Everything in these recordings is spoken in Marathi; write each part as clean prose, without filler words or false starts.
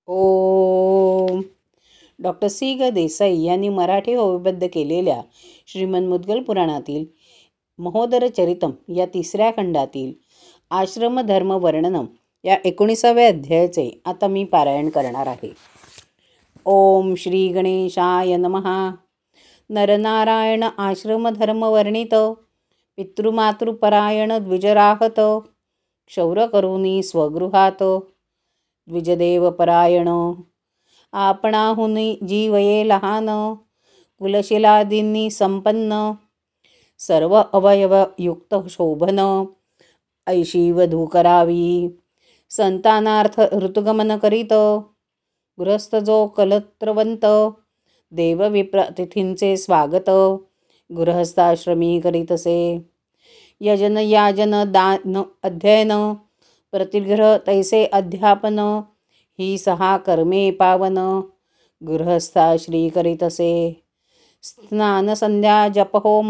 ओम. डॉक्टर सी ग देसाई यांनी मराठी ओवीबद्ध केलेल्या श्रीमद मुद्गल पुराणातील महोदर चरितम या 3ऱ्या खंडातील आश्रम धर्म वर्णनम या 19व्या अध्यायाचे आता मी पारायण करणार आहे. ओम श्री गणेशाय नमः. नरनारायण आश्रम धर्म वर्णित, पितृमातृपरायण द्विजराहत, क्षौर करुनी स्वगृहात, द्विजदेव परायण, आपणाहुनी जीवये लहान, कुलशिलादींनी संपन्न, सर्व अवयव युक्त शोभन, ऐशी वधू करावी, संतानार्थ ऋतुगमन करीत, गृहस्थ जो कलत्रवंत, देव विप्र अतिथींचे स्वागत, गृहस्थाश्रमी करीतसे, यजन याजन दान अध्ययन, प्रतिग्रह तैसे अध्यापन, ही 6 कर्मे पावन, गृहस्थाश्री करीतसे, स्नान संध्या जप होम,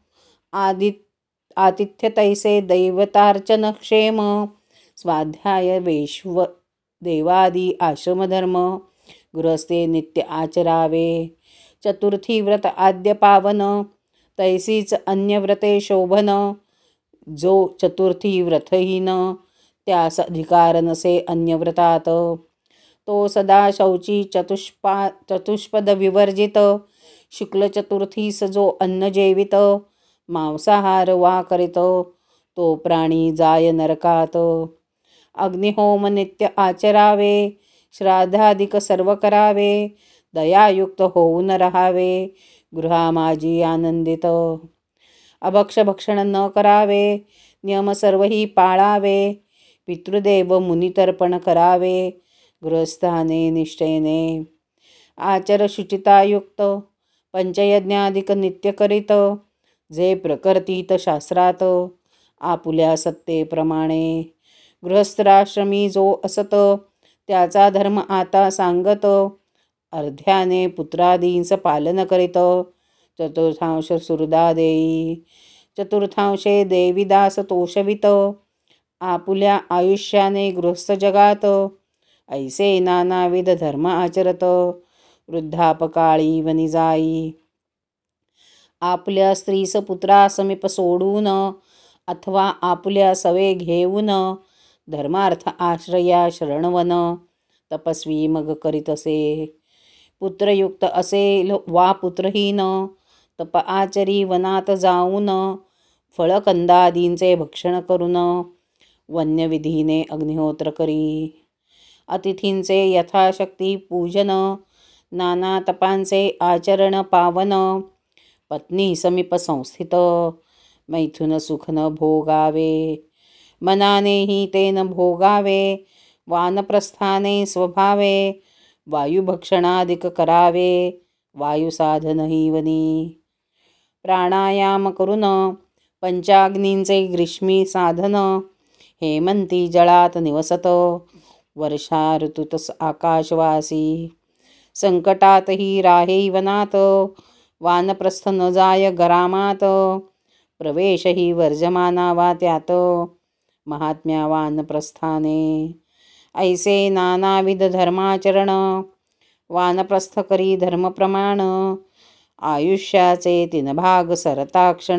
आतिथ्य तैसे दैवतार्चन क्षेम, स्वाध्याय वैश्व देवादी आश्रमधर्म, गृहस्थे नित्य आचरावे, चतुर्थी व्रत आद्य पावन, तैसीच अन्य व्रते शोभन, जो चतुर्थी व्रतहीन त्यास अधिकार नसे अन्यव्रतात, तो सदा शौची चतुष्पद विवर्जित, शुक्ल चतुर्थीस जो अन्न जेवित, मांसाहार वा करीत, तो प्राणी जाय नरकात, अग्निहोम नित्य आचरावे, श्राद्धादिक सर्व करावे, दयायुक्त होऊन राहावे, गृहामाजी आनंदित, अभक्ष भक्षण न करावे, नियम सर्वही पाळावे, पितृदेव मुनितर्पण करावे, गृहस्थाने निष्ठेने, आचर शुचितायुक्त, पंचयज्ञाधिक नित्य करीत, जे प्रकृतीत शास्त्रात, आपुल्या सत्तेप्रमाणे, गृहस्थाश्रमी जो असत, त्याचा धर्म आता सांगत, अर्ध्याने पुत्रादींच पालन करीत, चतुर्थांश सुहृदा देई, चतुर्थांशे देवीदास तोषवित, आपुल्या आयुष्याने गृहस्थ जगात, ऐसे नानाविध धर्म आचरत, वृद्धापकाळी वनी जाई, आपल्या स्त्रीस पुत्रा समीप सोडून, अथवा आपुल्या सवे घेऊन, धर्मार्थ आश्रया शरणवन, तपस्वी मग करीतसे, पुत्रयुक्त असेल वा पुत्रहीन, तप आचरी वनात जाऊन, फळकंदादींचे भक्षण करून, वन्यविधीने अग्निहोत्र करी, अतिथींचे यथाशक्ती पूजन, नाना तपांचे आचरण पावन, पत्नी समीप संस्थित, मैथुन सुख न भोगावे, मनानेही ते न भोगावे, वानप्रस्थाने स्वभावे, वायुभक्षणादिक करावे, वायुसाधनही वनी, प्राणायाम करून, पंचाग्नींचे ग्रीष्मी साधन, हेमंती जळात निवसत, वर्षा ऋतुत आकाशवासी, संकटातही राहे वनात, वानप्रस्थ न जाय ग्रामात, प्रवेशही वर्जमानावा त्यात, महात्म्या वानप्रस्थाने, ऐसे नानाविध धर्माचरण, वानप्रस्थ करी धर्मप्रमाण, आयुष्याचे 3 भाग सरताक्षण,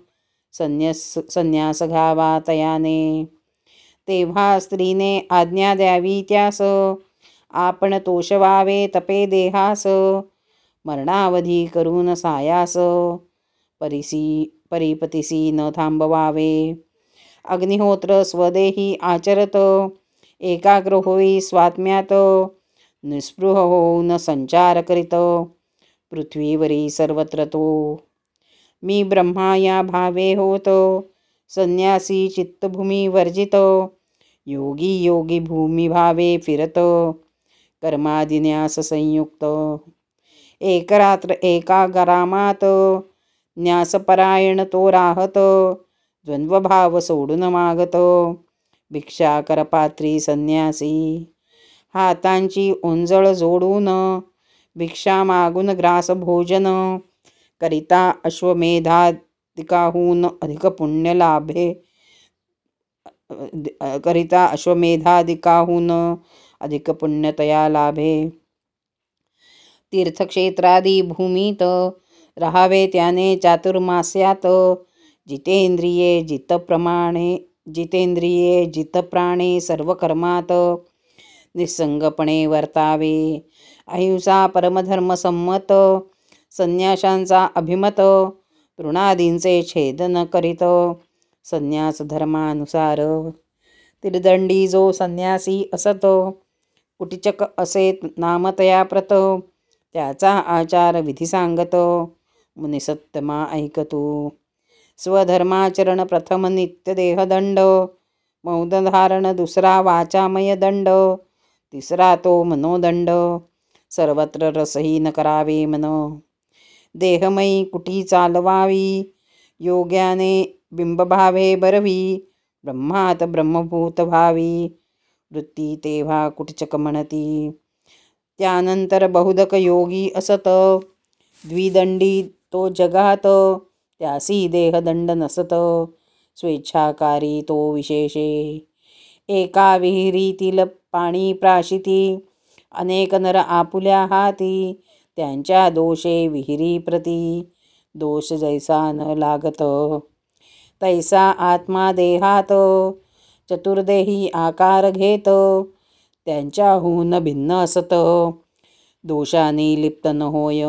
संन्यास घ्यावा तयाने, तेव्हा स्त्रीने आज्ञा द्यावी त्यास, आपण तोषवावे तपे देहास, मरणावधी करून सायास, परिपतीसी न थांबवावे, अग्निहोत्र स्वदेही आचरत, एकाग्र होई स्वात्म्यात, निस्पृह होऊन संचार करीत, पृथ्वीवरी सर्वत्र तो, मी ब्रह्मा या भावे होतो, संन्यासी चित्तभूमी वर्जित, योगी योगी भूमी भावे फिरत, कर्मादिन्यास संयुक्त, एक रात्र एका ग्रामात, न्यासपरायण तो राहत, द्वंद्वभाव सोडून मागत, भिक्षा करपात्री संन्यासी, हातांची ओंजळ जोडून, भिक्षा मागून ग्रास भोजन, करिता अश्वमेधादिकाहून अधिक पुण्य लाभे, करिता अश्वमेधादिकाहून अधिक पुण्यतया लाभे. तीर्थक्षेत्रादी भूमीत राहावे त्याने चातुर्मास्यात. जितेंद्रिये जितप्राणे सर्व कर्मात. निसंगपणे वर्तावे अहिंसा परमधर्म संमत. संन्याशांचा अभिमत तृणादींचे छेदन करीत. संन्यास धर्मानुसार त्रिदंडी जो संन्यासी असत. कुटिचक असे नामतया प्रत. त्याचा आचार विधी सांगत. मुनिसत्तमा ऐकतो. स्वधर्माचरण प्रथम नित्य देहदंड. मौनधारण दुसरा वाचामय दंड. तिसरा तो मनोदंड. सर्वत्र रसहीन करावे मन. देहमयी कुटी चालवावी. योग्याने बिंबभावे बरवी. ब्रह्मात ब्रह्मभूत भावी. वृत्ती तेव्हा कुटिचक म्हणती. त्यानंतर बहुदक योगी असत. द्विदंडी तो जगात. त्यासी देहदंड नसत. स्वेच्छाकारी तो विशेषे. एका विहिरीतील पाणी प्राशिती. अनेक नर आपुल्या हाती. त्यांच्या दोषे विहिरी प्रती. दोष जैसा न लागत तैसा आत्मा देहात. चतुर्देही आकार घेत. त्यांच्याहून भिन्न असत. दोषाने लिप्त न होय.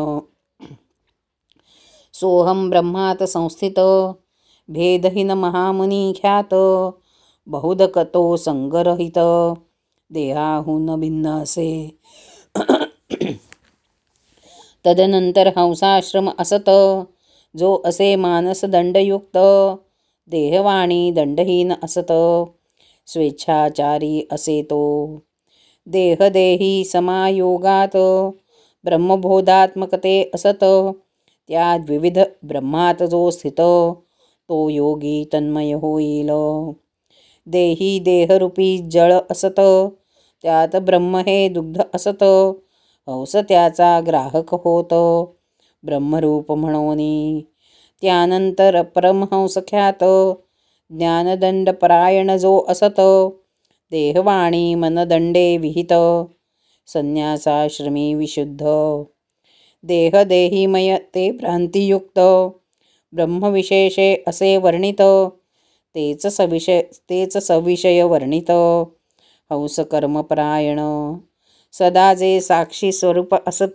सोहम ब्रह्मात संस्थित. भेदहीन महामुनी ख्यात. बहुदक तो संगरहित. देहाहून भिन्न असे. तदनंतर हंसाश्रम असत. जो असे मानस दंडयुक्त. देहवाणी दंडहीन असत. स्वेच्छाचारी असे तो. देहदेही समायोगात. ब्रह्मबोधात्मकते असत. त्या द्विविध ब्रह्मात जो स्थित. तो योगी तन्मय होईल. देही देहरूपी जळ असत. त्यात ब्रह्म हे दुग्ध असत. हंस त्याचा ग्राहक होत. ब्रह्मरूप म्हणोनी. त्यानंतर परमहंस ख्यात. ज्ञानदंड परायण जो असत. देहवाणी मनदंडे विहित. संन्यासाश्रमी विशुद्ध. देहदेहीमय ते भ्रांतियुक्त. ब्रह्मविशेषे असे वर्णित. तेच सविषय वर्णित. हंस कर्मपरायण. सदा जे साक्षी स्वरूप असत.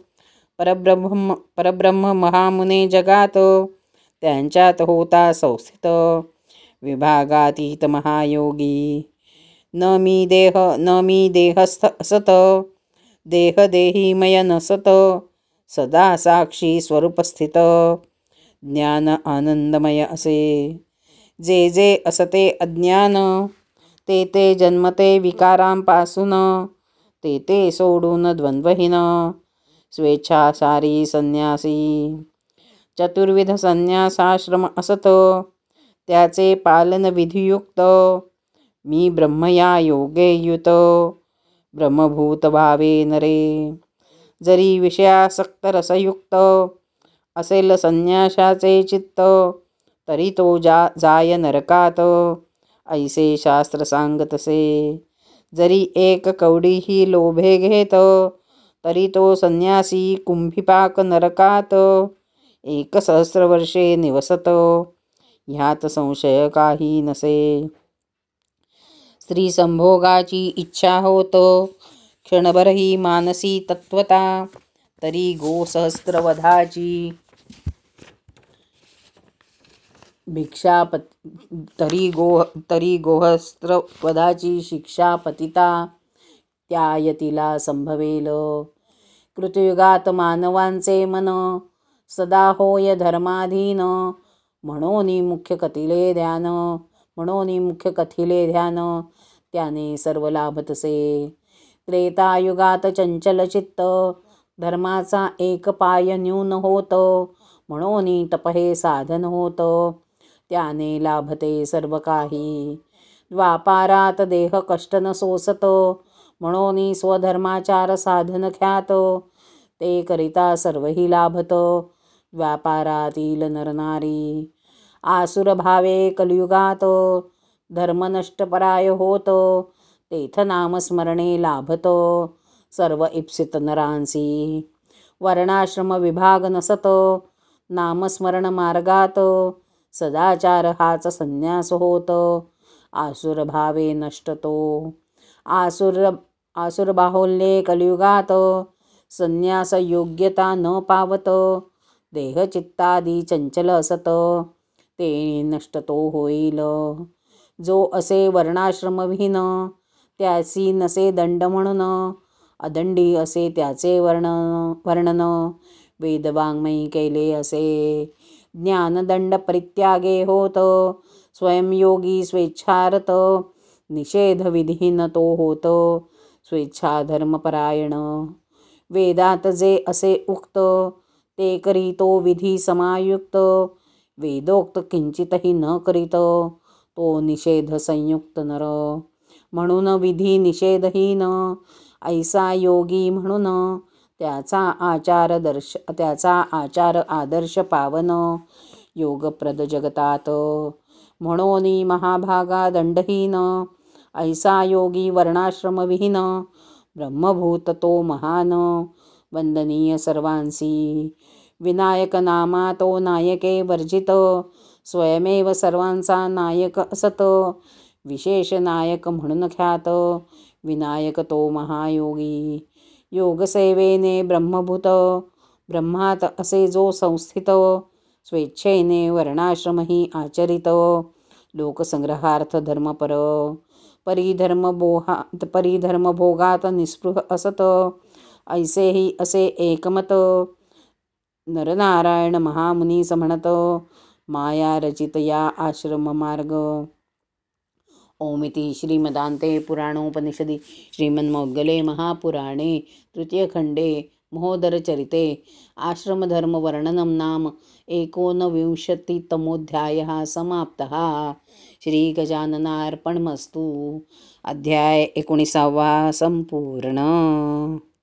परब्रह्म महामुने जगात. त्यांच्यात होता संस्थित. विभागातीत महायोगी. न मी देहस्थ असत. देहदेहीमय नसत. सदा साक्षी स्वरूप स्थित. ज्ञान आनंदमय असे. जे जे असते अज्ञान. ते ते जन्मते विकारांपासून. ते ते सोडून द्वंद्वहीन. स्वेच्छासारी संन्यासी. चतुर्विध संन्यासाश्रम असत. त्याचे पालन विधियुक्त. मी ब्रह्म या योगे युत. ब्रह्मभूत भावे नरे. जरी विषयासक्त रसयुक्त. असेल संन्याशाचे चित्त. तरी तो जाय नरकात. ऐसे शास्त्र सांगतसे. जरी एक कवडीही लोभे घेत. तरी तो संन्यासी कुंभिपाक नरकात. 1,000 वर्षे निवसत. ह्यात संशय काही नसे. स्त्री संभोगाची इच्छा होत. क्षणभरही मानसी तत्वता. तरी गोसहस्त्रवधाची गोहस्त्रवधाची शिक्षा पतिता त्या यतीला संभवेल. कृतयुगात मानवांचे मन सदा होय धर्माधीन. म्हणून मुख्य कथिले ध्यान. त्याने सर्व लाभतसे. त्रेतायुगात चंचल चित्त. धर्माचा एक पाय न्यून होत. म्हणून तप हे साधन होत. त्याने लाभते सर्व काही. द्वापारात देह कष्ट न सोसत. म्हणून स्वधर्माचार साधन ख्यात. ते करिता सर्वही लाभत. व्यापारातील नरनारी. आसुर भावे कलियुगात. धर्म नष्ट पराय होत. तेथ नामस्मरणे लाभत सर्व इप्सित नरांसी. वर्णाश्रम विभाग नसत नामस्मरण मार्गात. सदाचार हाच संन्यास होत आसुर भावे नष्ट तो. आसुर बाहुल्ये कलियुगात संन्यास योग्यता न पावत. देह चित्तादी चंचल असत ते नष्ट तो होईल. जो असे वर्णाश्रमविहीन त्यासी नसे दंड म्हणून. अदंडी असे त्याचे वर्णन वेदवाङ्मयी केले असे. ज्ञानदंड परित्यागे होत स्वयंयोगी स्वेच्छारत. निषेध विधीन तो होत स्वेच्छा धर्मपरायण. वेदात जे असे उक्त ते करीतो विधी समायुक्त. वेदोक्त किंचितही न करीत तो निषेध संयुक्त नर. म्हणून विधी निषेधहीन ऐसा योगी म्हणून. त्याचा आचार आदर्श पावन योगप्रद जगतात. म्हणोनी महाभागा दंडहीन ऐसा योगी वर्णाश्रमविहीन. ब्रह्मभूत तो महान वंदनीय सर्वांसी. विनायक नामा तो नायके वर्जित. स्वयमेव सर्वांचा नायक असत. विशेष नायक म्हणून ख्यात विनायक तो महायोगी. योगसेवेने ब्रह्मभूत ब्रह्मात असे जो संस्थित. स्वेच्छेने वर्णाश्रमही आचरित. लोकसंग्रहार्थ धर्मपर. परिधर्म भोगात निस्पृह असत. ऐसेही असे एकमत नरनारायण महामुनीस म्हणत. माया रचित या आश्रम मार्ग. ओमिति श्रीमदान्ते पुराणोपनिषदि श्रीमन्मौद्गले महापुराणे तृतीयखण्डे महोदरचरिते आश्रमधर्मवर्णनं नाम 19तमोऽध्यायः समाप्तः. श्रीगजाननार्पणमस्तु. अध्याय 19 संपूर्ण.